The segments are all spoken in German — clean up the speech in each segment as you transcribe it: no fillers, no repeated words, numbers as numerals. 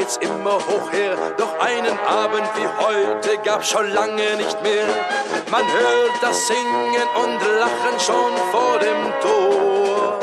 geht's immer hoch her, doch einen Abend wie heute gab's schon lange nicht mehr. Man hört das Singen und Lachen schon vor dem Tor.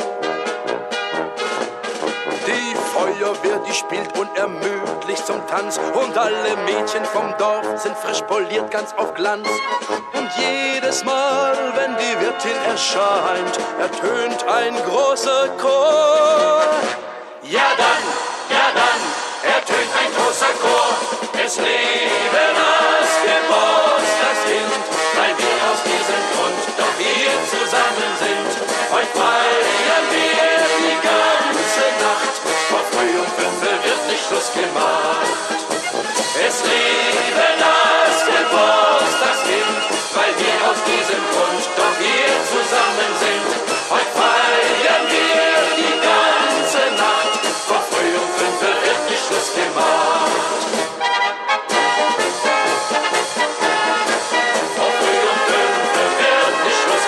Die Feuerwehr, die spielt unermüdlich zum Tanz und alle Mädchen vom Dorf sind frisch poliert, ganz auf Glanz. Und jedes Mal, wenn die Wirtin erscheint, ertönt ein großer Chor. Ja dann, ertönt ein großer Chor. Es lebe das Geburtstagskind, weil wir aus diesem Grund doch hier zusammen sind. Heute feiern wir die ganze Nacht, vor früh um 5 wird nicht Schluss gemacht. Es lebe das Geburtstagskind, weil wir aus diesem Grund doch hier zusammen sind. Heute feiern wir die ganze Nacht, vor früh um 5 wird nicht Schluss gemacht. Vor früh um 5 wird nicht Schluss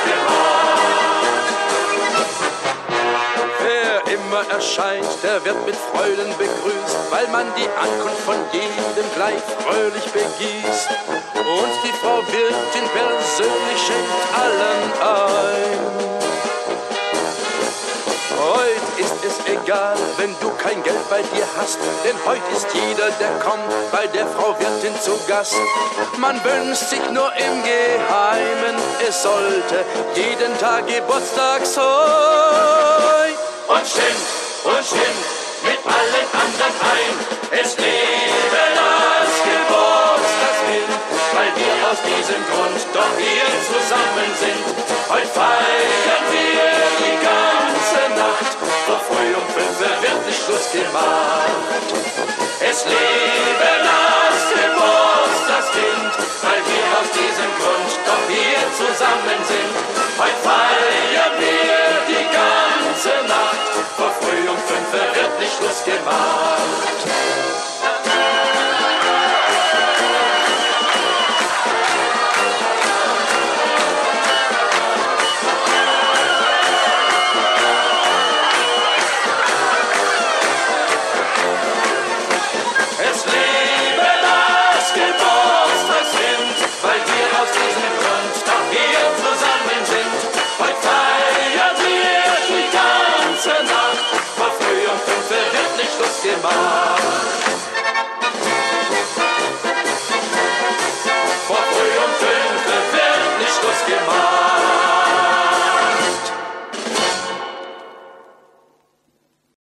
gemacht. Wer immer erscheint, der wird mit Freuden begrüßt, weil man die Ankunft von jedem gleich fröhlich begießt. Und die Frau Wirtin persönlich schenkt allen ein. Heut ist es egal, wenn du kein Geld bei dir hast, denn heut ist jeder, der kommt, bei der Frau Wirtin zu Gast. Man wünscht sich nur im Geheimen, es sollte jeden Tag Geburtstag sein. Und stimmt mit allen anderen ein, es lebe das Geburtstagskind, weil wir aus diesem Grund doch hier zusammen sind.